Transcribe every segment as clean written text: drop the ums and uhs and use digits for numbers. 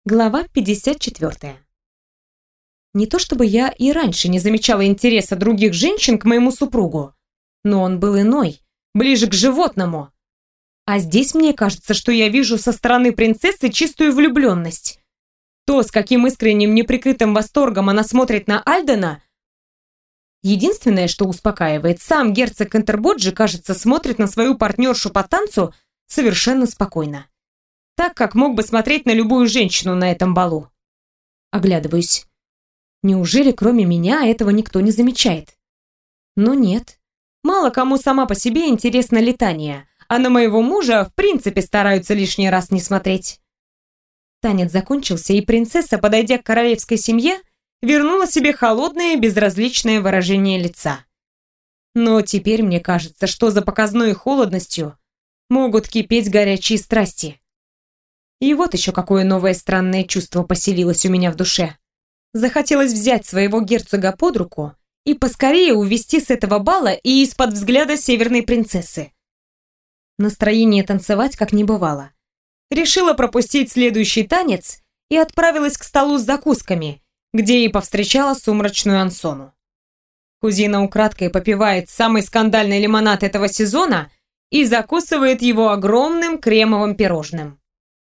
Глава 54. Не то чтобы я и раньше не замечала интереса других женщин к моему супругу, но он был иной, ближе к животному. А здесь мне кажется, что я вижу со стороны принцессы чистую влюбленность. То, с каким искренним неприкрытым восторгом она смотрит на Альдена. Единственное, что успокаивает, сам герцог Кантербоджи, кажется, смотрит на свою партнершу по танцу совершенно спокойно. Так, как мог бы смотреть на любую женщину на этом балу. Оглядываюсь. Неужели кроме меня этого никто не замечает? Но нет. Мало кому сама по себе интересно летание, а на моего мужа в принципе стараются лишний раз не смотреть. Танец закончился, и принцесса, подойдя к королевской семье, вернула себе холодное, безразличное выражение лица. Но теперь мне кажется, что за показной холодностью могут кипеть горячие страсти. И вот еще какое новое странное чувство поселилось у меня в душе. Захотелось взять своего герцога под руку и поскорее увести с этого бала и из-под взгляда северной принцессы. Настроение танцевать как не бывало. Решила пропустить следующий танец и отправилась к столу с закусками, где и повстречала сумрачную Ансону. Кузина украдкой попивает самый скандальный лимонад этого сезона и закусывает его огромным кремовым пирожным.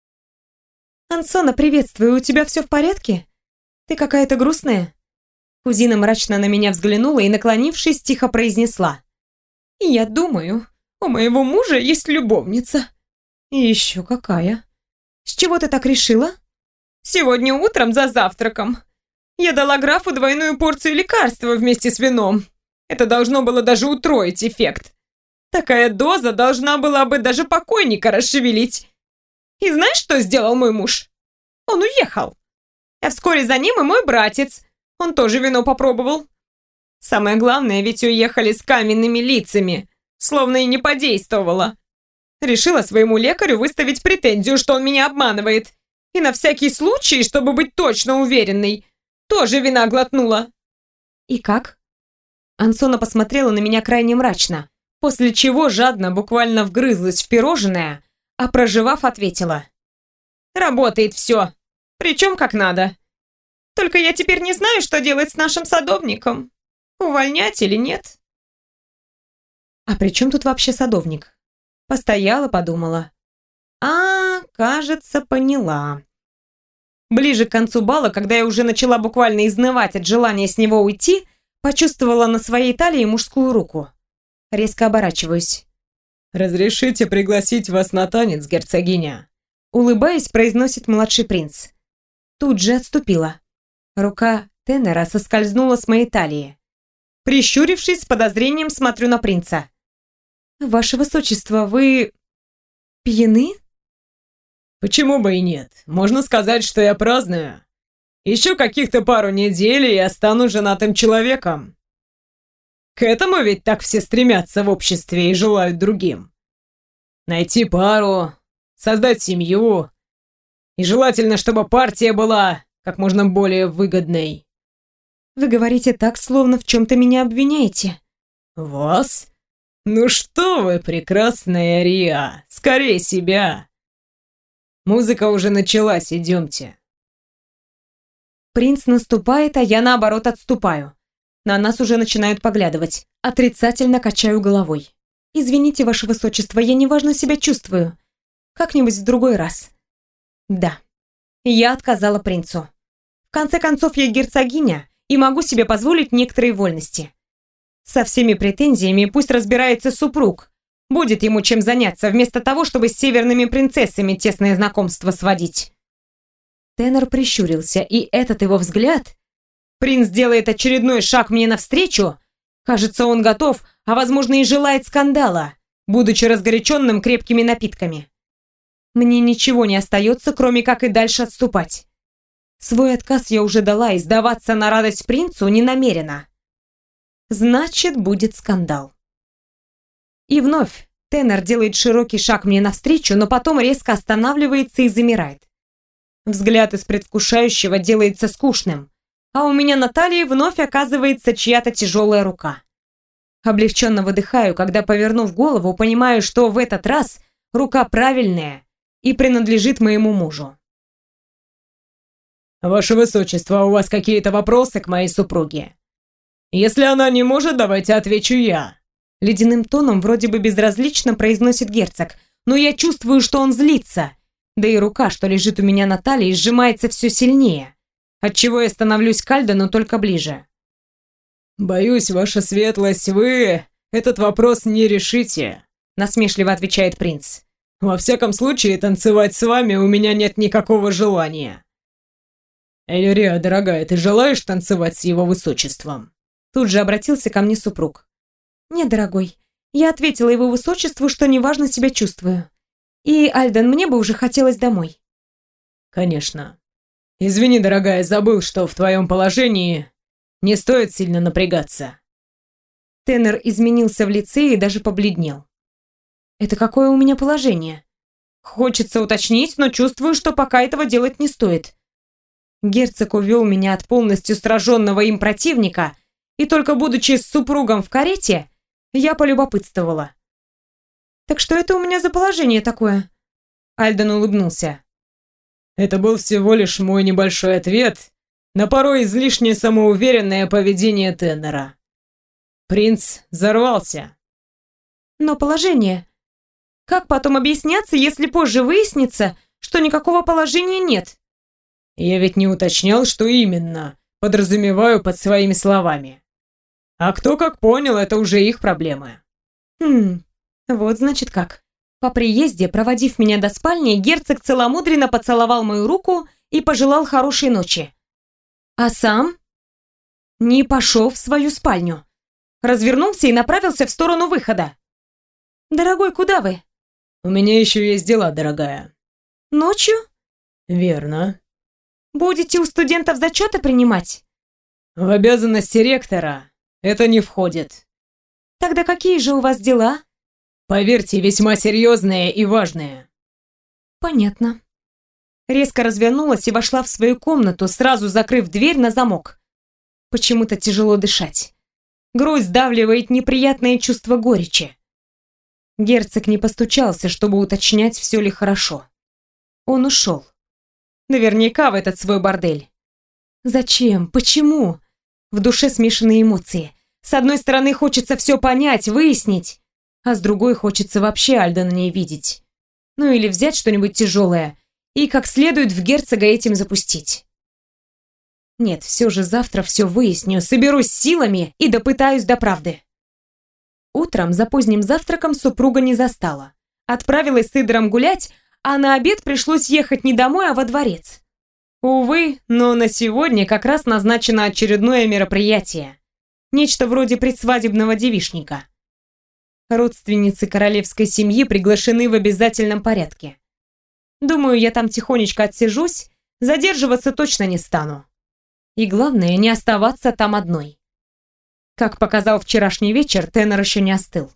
«Ансона, приветствую, у тебя все в порядке? Ты какая-то грустная?» Кузина мрачно на меня взглянула и, наклонившись, тихо произнесла. «Я думаю, у моего мужа есть любовница». «И еще какая? С чего ты так решила?» «Сегодня утром за завтраком я дала графу двойную порцию лекарства вместе с вином. Это должно было даже утроить эффект. Такая доза должна была бы даже покойника расшевелить. И знаешь, что сделал мой муж? Он уехал. А вскоре за ним и мой братец. Он тоже вино попробовал. Самое главное, ведь уехали с каменными лицами, словно и не подействовало. Решила своему лекарю выставить претензию, что он меня обманывает. И на всякий случай, чтобы быть точно уверенной, тоже вина глотнула». «И как?» Ансона посмотрела на меня крайне мрачно, после чего жадно буквально вгрызлась в пирожное, а прожевав, ответила. «Работает все, причем как надо. Только я теперь не знаю, что делать с нашим садовником. Увольнять или нет?» «А при чем тут вообще садовник?» Постояла, подумала. Кажется, поняла. Ближе к концу бала, когда я уже начала буквально изнывать от желания с него уйти, почувствовала на своей талии мужскую руку. Резко оборачиваюсь. «Разрешите пригласить вас на танец, герцогиня?» Улыбаясь, произносит младший принц. Тут же отступила. Рука тенора соскользнула с моей талии. Прищурившись, с подозрением смотрю на принца. «Ваше высочество, вы... пьяны?» «Почему бы и нет? Можно сказать, что я праздную. Еще каких-то пару недель, и я стану женатым человеком. К этому ведь так все стремятся в обществе и желают другим. Найти пару, создать семью. И желательно, чтобы партия была как можно более выгодной». «Вы говорите так, словно в чем-то меня обвиняете». «Вас? Ну что вы, прекрасная Риа, скорее себя. Музыка уже началась, идемте». Принц наступает, а я наоборот отступаю. На нас уже начинают поглядывать. Отрицательно качаю головой. «Извините, ваше высочество, я неважно себя чувствую. Как-нибудь в другой раз». Да, я отказала принцу. В конце концов, я герцогиня и могу себе позволить некоторые вольности. Со всеми претензиями пусть разбирается супруг. Будет ему чем заняться, вместо того, чтобы с северными принцессами тесное знакомство сводить. Тенор прищурился, и этот его взгляд... Принц делает очередной шаг мне навстречу. Кажется, он готов, а возможно и желает скандала, будучи разгоряченным крепкими напитками. Мне ничего не остается, кроме как и дальше отступать. Свой отказ я уже дала, и сдаваться на радость принцу не намерена. Значит, будет скандал. И вновь тенор делает широкий шаг мне навстречу, но потом резко останавливается и замирает. Взгляд из предвкушающего делается скучным, а у меня на талии вновь оказывается чья-то тяжелая рука. Облегченно выдыхаю, когда, повернув голову, понимаю, что в этот раз рука правильная и принадлежит моему мужу. «Ваше Высочество, у вас какие-то вопросы к моей супруге? Если она не может, давайте отвечу я». Ледяным тоном вроде бы безразлично произносит герцог, но я чувствую, что он злится. Да и рука, что лежит у меня на талии, сжимается все сильнее, отчего я становлюсь к Альдену только ближе. «Боюсь, ваша светлость, вы этот вопрос не решите», насмешливо отвечает принц. «Во всяком случае, танцевать с вами у меня нет никакого желания». «Эльрия, дорогая, ты желаешь танцевать с его высочеством?» Тут же обратился ко мне супруг. «Нет, дорогой, я ответила его высочеству, что неважно себя чувствую. И, Альден, мне бы уже хотелось домой». «Конечно. Извини, дорогая, забыл, что в твоем положении не стоит сильно напрягаться». Теннер изменился в лице и даже побледнел. «Это какое у меня положение? Хочется уточнить, но чувствую, что пока этого делать не стоит». Герцог увел меня от полностью сраженного им противника, и только будучи с супругом в карете, я полюбопытствовала. «Так что это у меня за положение такое?» Альден улыбнулся. «Это был всего лишь мой небольшой ответ на порой излишне самоуверенное поведение Теннера. Принц взорвался». «Но положение... Как потом объясняться, если позже выяснится, что никакого положения нет?» «Я ведь не уточнял, что именно подразумеваю под своими словами. А кто как понял, это уже их проблемы». Вот значит как. По приезде, проводив меня до спальни, герцог целомудренно поцеловал мою руку и пожелал хорошей ночи. А сам не пошел в свою спальню. Развернулся и направился в сторону выхода. «Дорогой, куда вы?» «У меня еще есть дела, дорогая». «Ночью?» «Верно». «Будете у студентов зачеты принимать?» «В обязанности ректора это не входит». «Тогда какие же у вас дела?» «Поверьте, весьма серьезные и важные». «Понятно». Резко развернулась и вошла в свою комнату, сразу закрыв дверь на замок. Почему-то тяжело дышать. Грудь сдавливает неприятное чувство горечи. Герцог не постучался, чтобы уточнять, все ли хорошо. Он ушел. Наверняка в этот свой бордель. Зачем? Почему? В душе смешанные эмоции. С одной стороны, хочется все понять, выяснить, а с другой хочется вообще Альдена не видеть. Ну или взять что-нибудь тяжелое и как следует в герцога этим запустить. Нет, все же завтра все выясню, соберусь силами и допытаюсь до правды. Утром за поздним завтраком супруга не застала. Отправилась с Идором гулять, а на обед пришлось ехать не домой, а во дворец. Увы, но на сегодня как раз назначено очередное мероприятие. Нечто вроде предсвадебного девичника. Родственницы королевской семьи приглашены в обязательном порядке. Думаю, я там тихонечко отсижусь, задерживаться точно не стану. И главное, не оставаться там одной. Как показал вчерашний вечер, Теннер еще не остыл.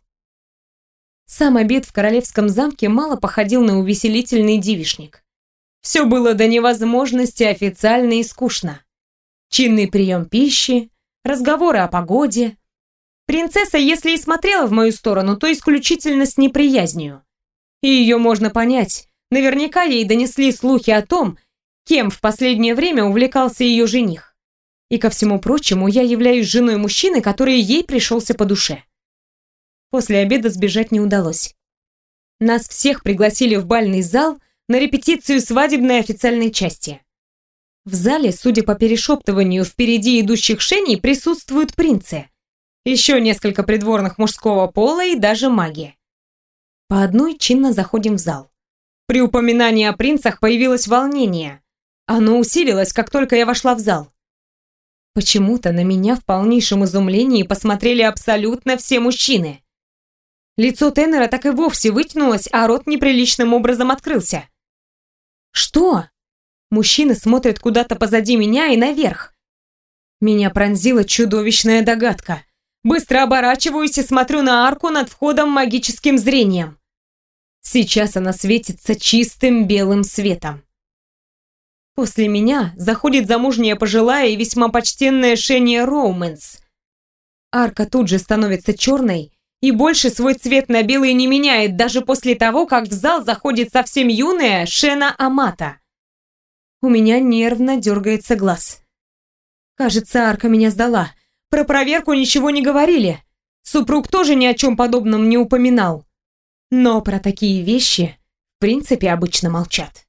Сам обед в королевском замке мало походил на увеселительный девичник. Все было до невозможности официально и скучно. Чинный прием пищи, разговоры о погоде. Принцесса, если и смотрела в мою сторону, то исключительно с неприязнью. И ее можно понять. Наверняка ей донесли слухи о том, кем в последнее время увлекался ее жених. И ко всему прочему, я являюсь женой мужчины, который ей пришелся по душе. После обеда сбежать не удалось. Нас всех пригласили в бальный зал на репетицию свадебной официальной части. В зале, судя по перешептыванию впереди идущих шеней, присутствуют принцы. Еще несколько придворных мужского пола и даже маги. По одной чинно заходим в зал. При упоминании о принцах появилось волнение. Оно усилилось, как только я вошла в зал. Почему-то на меня в полнейшем изумлении посмотрели абсолютно все мужчины. Лицо Теннера так и вовсе вытянулось, а рот неприличным образом открылся. «Что?» Мужчины смотрят куда-то позади меня и наверх. Меня пронзила чудовищная догадка. Быстро оборачиваюсь и смотрю на арку над входом магическим зрением. Сейчас она светится чистым белым светом. После меня заходит замужняя пожилая и весьма почтенная Шения Роуменс. Арка тут же становится черной и больше свой цвет на белый не меняет, даже после того, как в зал заходит совсем юная Шена Амата. У меня нервно дергается глаз. Кажется, Арка меня сдала. Про проверку ничего не говорили. Супруг тоже ни о чем подобном не упоминал. Но про такие вещи, в принципе, обычно молчат.